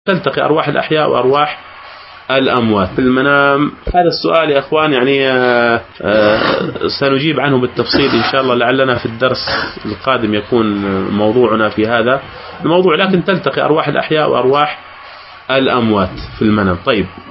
تلتقي أرواح الأحياء وأرواح الأموات في المنام؟ هذا السؤال يا أخوان يعني سنجيب عنه بالتفصيل إن شاء الله، لعلنا في الدرس القادم يكون موضوعنا في هذا الموضوع. لكن تلتقي أرواح الأحياء وأرواح الأموات في المنام. طيب